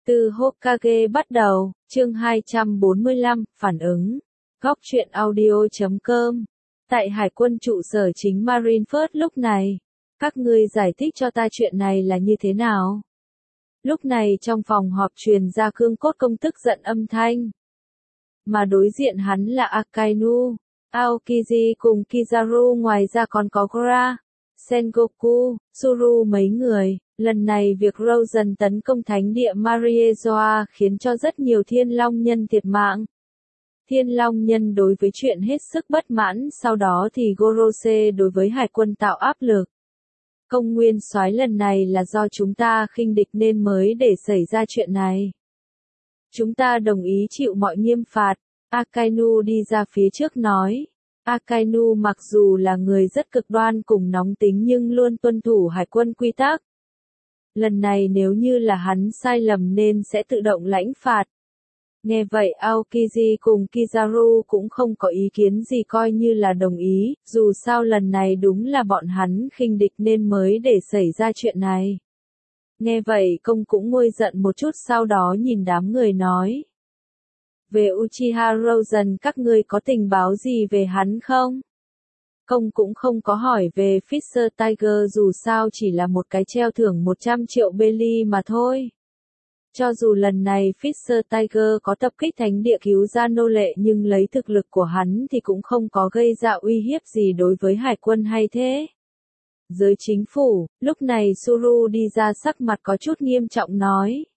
Từ Hokage bắt đầu, chương 245, phản ứng. Góc truyện audio.com. Tại Hải quân trụ sở chính Marineford lúc này. Các ngươi giải thích cho ta chuyện này là như thế nào? Lúc này trong phòng họp truyền ra cương cốt công tức giận âm thanh. Mà đối diện hắn là Akainu, Aokiji cùng Kizaru, ngoài ra còn có Gra, Sengoku, Tsuru mấy người. Lần này việc Rosen tấn công thánh địa Mariezoa khiến cho rất nhiều Thiên Long nhân thiệt mạng. Thiên Long nhân đối với chuyện hết sức bất mãn, sau đó thì Gorose đối với hải quân tạo áp lực. Công nguyên soái, lần này là do chúng ta khinh địch nên mới để xảy ra chuyện này. Chúng ta đồng ý chịu mọi nghiêm phạt. Akainu đi ra phía trước nói. Akainu mặc dù là người rất cực đoan cùng nóng tính nhưng luôn tuân thủ hải quân quy tắc. Lần này nếu như là hắn sai lầm nên sẽ tự động lãnh phạt. Nghe vậy Aokiji cùng Kizaru cũng không có ý kiến gì, coi như là đồng ý, dù sao lần này đúng là bọn hắn khinh địch nên mới để xảy ra chuyện này. Nghe vậy công cũng nguôi giận một chút, sau đó nhìn đám người nói. Về Uchiha Rosen, các ngươi có tình báo gì về hắn không? Công cũng không có hỏi về Fisher Tiger, dù sao chỉ là một cái treo thưởng 100 triệu belly mà thôi. Cho dù lần này Fisher Tiger có tập kích thánh địa cứu ra nô lệ nhưng lấy thực lực của hắn thì cũng không có gây ra uy hiếp gì đối với hải quân hay thế. Giới chính phủ, lúc này Tsuru đi ra sắc mặt có chút nghiêm trọng nói.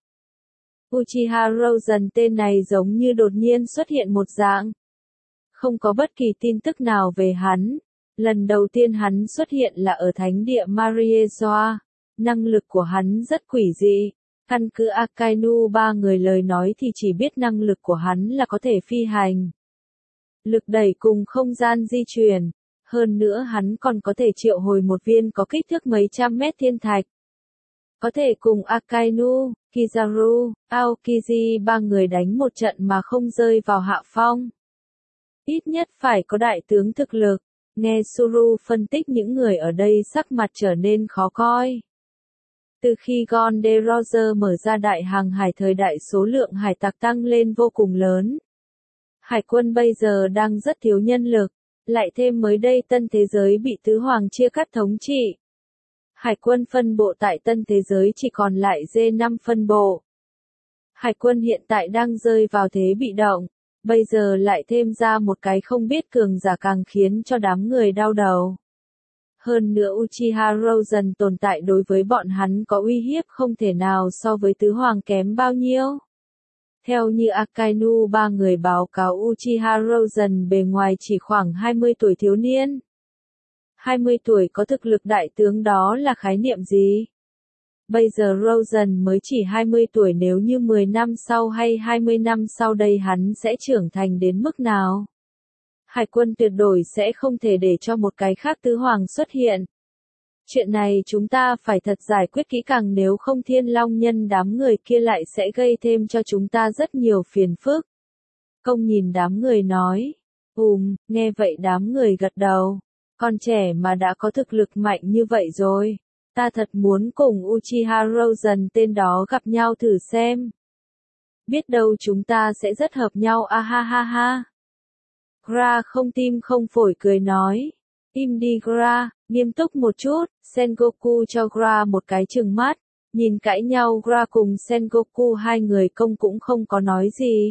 Uchiha Rosen tên này giống như đột nhiên xuất hiện một dạng. Không có bất kỳ tin tức nào về hắn. Lần đầu tiên hắn xuất hiện là ở thánh địa Mariezoa. Năng lực của hắn rất quỷ dị. Căn cứ Akainu ba người lời nói thì chỉ biết năng lực của hắn là có thể phi hành. Lực đẩy cùng không gian di chuyển. Hơn nữa hắn còn có thể triệu hồi một viên có kích thước mấy trăm mét thiên thạch. Có thể cùng Akainu, Kizaru, Aokiji ba người đánh một trận mà không rơi vào hạ phong. Ít nhất phải có đại tướng thực lực. Nghe Tsuru phân tích, những người ở đây sắc mặt trở nên khó coi. Từ khi Gonde Roger mở ra đại hàng hải thời đại, số lượng hải tặc tăng lên vô cùng lớn. Hải quân bây giờ đang rất thiếu nhân lực, lại thêm mới đây Tân Thế Giới bị Tứ Hoàng chia cắt thống trị. Hải quân phân bộ tại Tân Thế Giới chỉ còn lại D5 phân bộ. Hải quân hiện tại đang rơi vào thế bị động, bây giờ lại thêm ra một cái không biết cường giả càng khiến cho đám người đau đầu. Hơn nữa Uchiha Rosen tồn tại đối với bọn hắn có uy hiếp không thể nào so với Tứ Hoàng kém bao nhiêu. Theo như Akainu ba người báo cáo, Uchiha Rosen bề ngoài chỉ khoảng 20 tuổi thiếu niên. 20 tuổi có thực lực đại tướng đó là khái niệm gì? Bây giờ Rosen mới chỉ 20 tuổi, nếu như 10 năm sau hay 20 năm sau đây hắn sẽ trưởng thành đến mức nào? Hải quân tuyệt đối sẽ không thể để cho một cái khác Tứ Hoàng xuất hiện. Chuyện này chúng ta phải thật giải quyết kỹ càng, nếu không Thiên Long nhân đám người kia lại sẽ gây thêm cho chúng ta rất nhiều phiền phức. Công nhìn đám người nói. Nghe vậy đám người gật đầu. Con trẻ mà đã có thực lực mạnh như vậy rồi. Ta thật muốn cùng Uchiha Rosen tên đó gặp nhau thử xem. Biết đâu chúng ta sẽ rất hợp nhau, a ha ha ha. Gra không tim không phổi cười nói. Im đi Gra, nghiêm túc một chút. Sengoku cho Gra một cái trừng mắt. Nhìn cãi nhau, Gra cùng Sengoku hai người công cũng không có nói gì.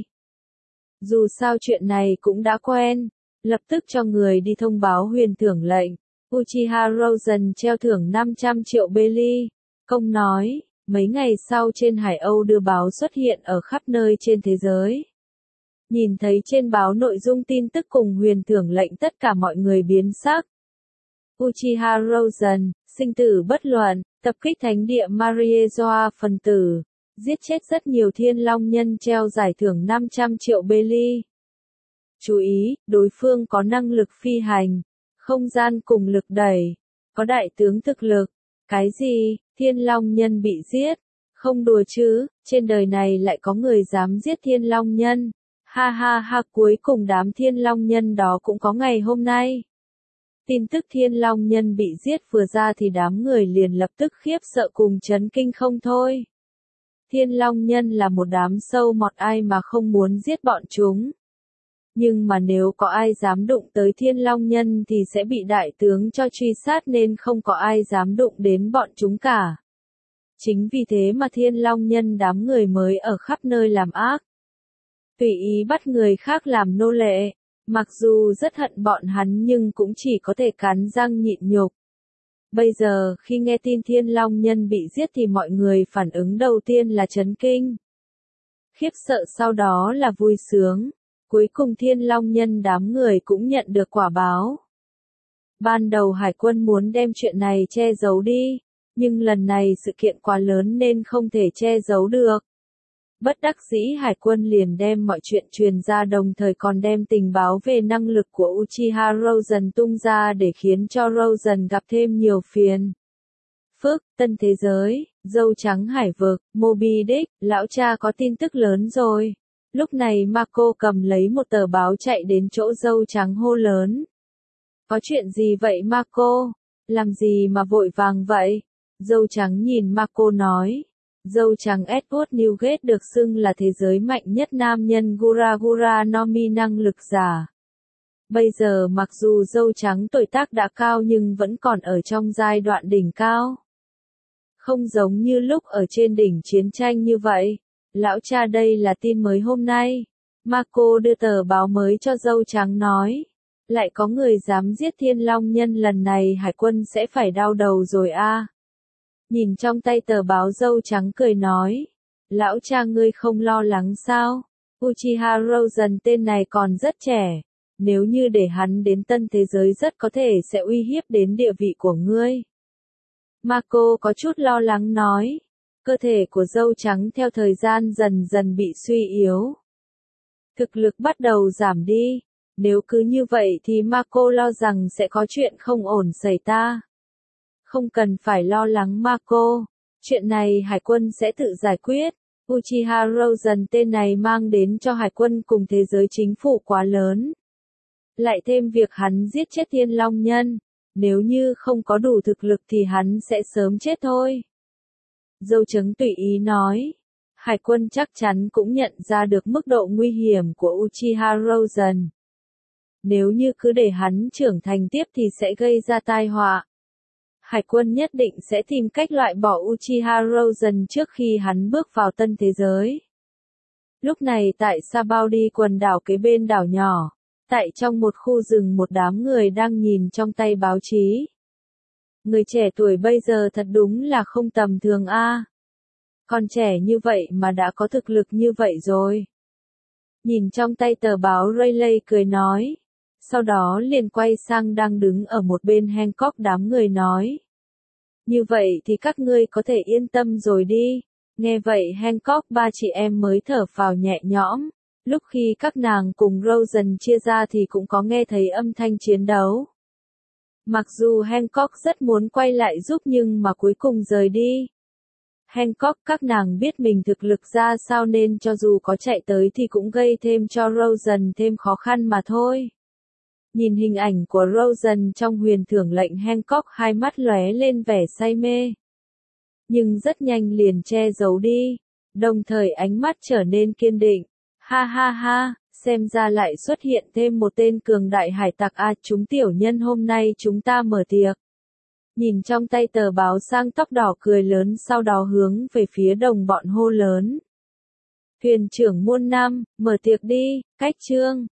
Dù sao chuyện này cũng đã quen. Lập tức cho người đi thông báo huyền thưởng lệnh. Uchiha Rosen treo thưởng 500 triệu belly. Công nói, mấy ngày sau trên Hải Âu đưa báo xuất hiện ở khắp nơi trên thế giới. Nhìn thấy trên báo nội dung tin tức cùng huyền thưởng lệnh, tất cả mọi người biến sắc. Uchiha Rosen, sinh tử bất luận, tập kích thánh địa Mariezoa phần tử, giết chết rất nhiều Thiên Long nhân, treo giải thưởng 500 triệu belly. Chú ý, đối phương có năng lực phi hành, không gian cùng lực đẩy, có đại tướng thực lực. Cái gì, Thiên Long nhân bị giết? Không đùa chứ, trên đời này lại có người dám giết Thiên Long nhân. Ha ha ha, cuối cùng đám Thiên Long nhân đó cũng có ngày hôm nay. Tin tức Thiên Long nhân bị giết vừa ra thì đám người liền lập tức khiếp sợ cùng chấn kinh không thôi. Thiên Long Nhân là một đám sâu mọt, ai mà không muốn giết bọn chúng. Nhưng mà nếu có ai dám đụng tới Thiên Long Nhân thì sẽ bị đại tướng cho truy sát, nên không có ai dám đụng đến bọn chúng cả. Chính vì thế mà Thiên Long Nhân đám người mới ở khắp nơi làm ác. Tùy ý bắt người khác làm nô lệ. Mặc dù rất hận bọn hắn nhưng cũng chỉ có thể cắn răng nhịn nhục. Bây giờ khi nghe tin Thiên Long Nhân bị giết thì mọi người phản ứng đầu tiên là chấn kinh. Khiếp sợ sau đó là vui sướng. Cuối cùng Thiên Long Nhân đám người cũng nhận được quả báo. Ban đầu Hải quân muốn đem chuyện này che giấu đi, nhưng lần này sự kiện quá lớn nên không thể che giấu được. Bất đắc dĩ Hải quân liền đem mọi chuyện truyền ra, đồng thời còn đem tình báo về năng lực của Uchiha Rosen tung ra để khiến cho Rosen gặp thêm nhiều phiền phức. Tân thế giới, dâu trắng hải vực, Moby Dick, lão cha có tin tức lớn rồi. Lúc này Mako cầm lấy một tờ báo chạy đến chỗ dâu trắng hô lớn. Có chuyện gì vậy Mako? Làm gì mà vội vàng vậy? Dâu trắng nhìn Mako nói. Dâu trắng Edward Newgate được xưng là thế giới mạnh nhất nam nhân Gura Gura no Mi năng lực giả. Bây giờ mặc dù dâu trắng tuổi tác đã cao nhưng vẫn còn ở trong giai đoạn đỉnh cao. Không giống như lúc ở trên đỉnh chiến tranh như vậy. Lão cha, đây là tin mới hôm nay. Mako đưa tờ báo mới cho dâu trắng nói. Lại có người dám giết Thiên Long Nhân, lần này Hải quân sẽ phải đau đầu rồi a. Nhìn trong tay tờ báo, dâu trắng cười nói. Lão cha, ngươi không lo lắng sao? Uchiha Rosen tên này còn rất trẻ. Nếu như để hắn đến tân thế giới rất có thể sẽ uy hiếp đến địa vị của ngươi. Mako có chút lo lắng nói. Cơ thể của dâu trắng theo thời gian dần dần bị suy yếu. Thực lực bắt đầu giảm đi. Nếu cứ như vậy thì Mako lo rằng sẽ có chuyện không ổn xảy ra. Không cần phải lo lắng Mako. Chuyện này Hải quân sẽ tự giải quyết. Uchiha Rosen tên này mang đến cho Hải quân cùng thế giới chính phủ quá lớn. Lại thêm việc hắn giết chết Thiên Long Nhân. Nếu như không có đủ thực lực thì hắn sẽ sớm chết thôi. Dâu trắng tùy ý nói. Hải quân chắc chắn cũng nhận ra được mức độ nguy hiểm của Uchiha Rosen. Nếu như cứ để hắn trưởng thành tiếp thì sẽ gây ra tai họa. Hải quân nhất định sẽ tìm cách loại bỏ Uchiha Rosen trước khi hắn bước vào tân thế giới. Lúc này tại Sabaudi, quần đảo kế bên đảo nhỏ, tại trong một khu rừng, một đám người đang nhìn trong tay báo chí. Người trẻ tuổi bây giờ thật đúng là không tầm thường a. Còn trẻ như vậy mà đã có thực lực như vậy rồi. Nhìn trong tay tờ báo, Rayleigh cười nói. Sau đó liền quay sang đang đứng ở một bên Hancock, đám người nói. Như vậy thì các ngươi có thể yên tâm rồi đi. Nghe vậy Hancock ba chị em mới thở phào nhẹ nhõm. Lúc khi các nàng cùng Rosen chia ra thì cũng có nghe thấy âm thanh chiến đấu. Mặc dù Hancock rất muốn quay lại giúp nhưng mà cuối cùng rời đi. Hancock các nàng biết mình thực lực ra sao nên cho dù có chạy tới thì cũng gây thêm cho Rosen thêm khó khăn mà thôi. Nhìn hình ảnh của Rosen trong huyền thưởng lệnh, Hancock hai mắt lóe lên vẻ say mê. Nhưng rất nhanh liền che giấu đi, đồng thời ánh mắt trở nên kiên định. Ha ha ha, xem ra lại xuất hiện thêm một tên cường đại hải tặc a, chúng tiểu nhân hôm nay chúng ta mở tiệc. Nhìn trong tay tờ báo, sang tóc đỏ cười lớn, sau đó hướng về phía đồng bọn hô lớn. Thuyền trưởng Muôn Năm, mở tiệc đi, cách chương.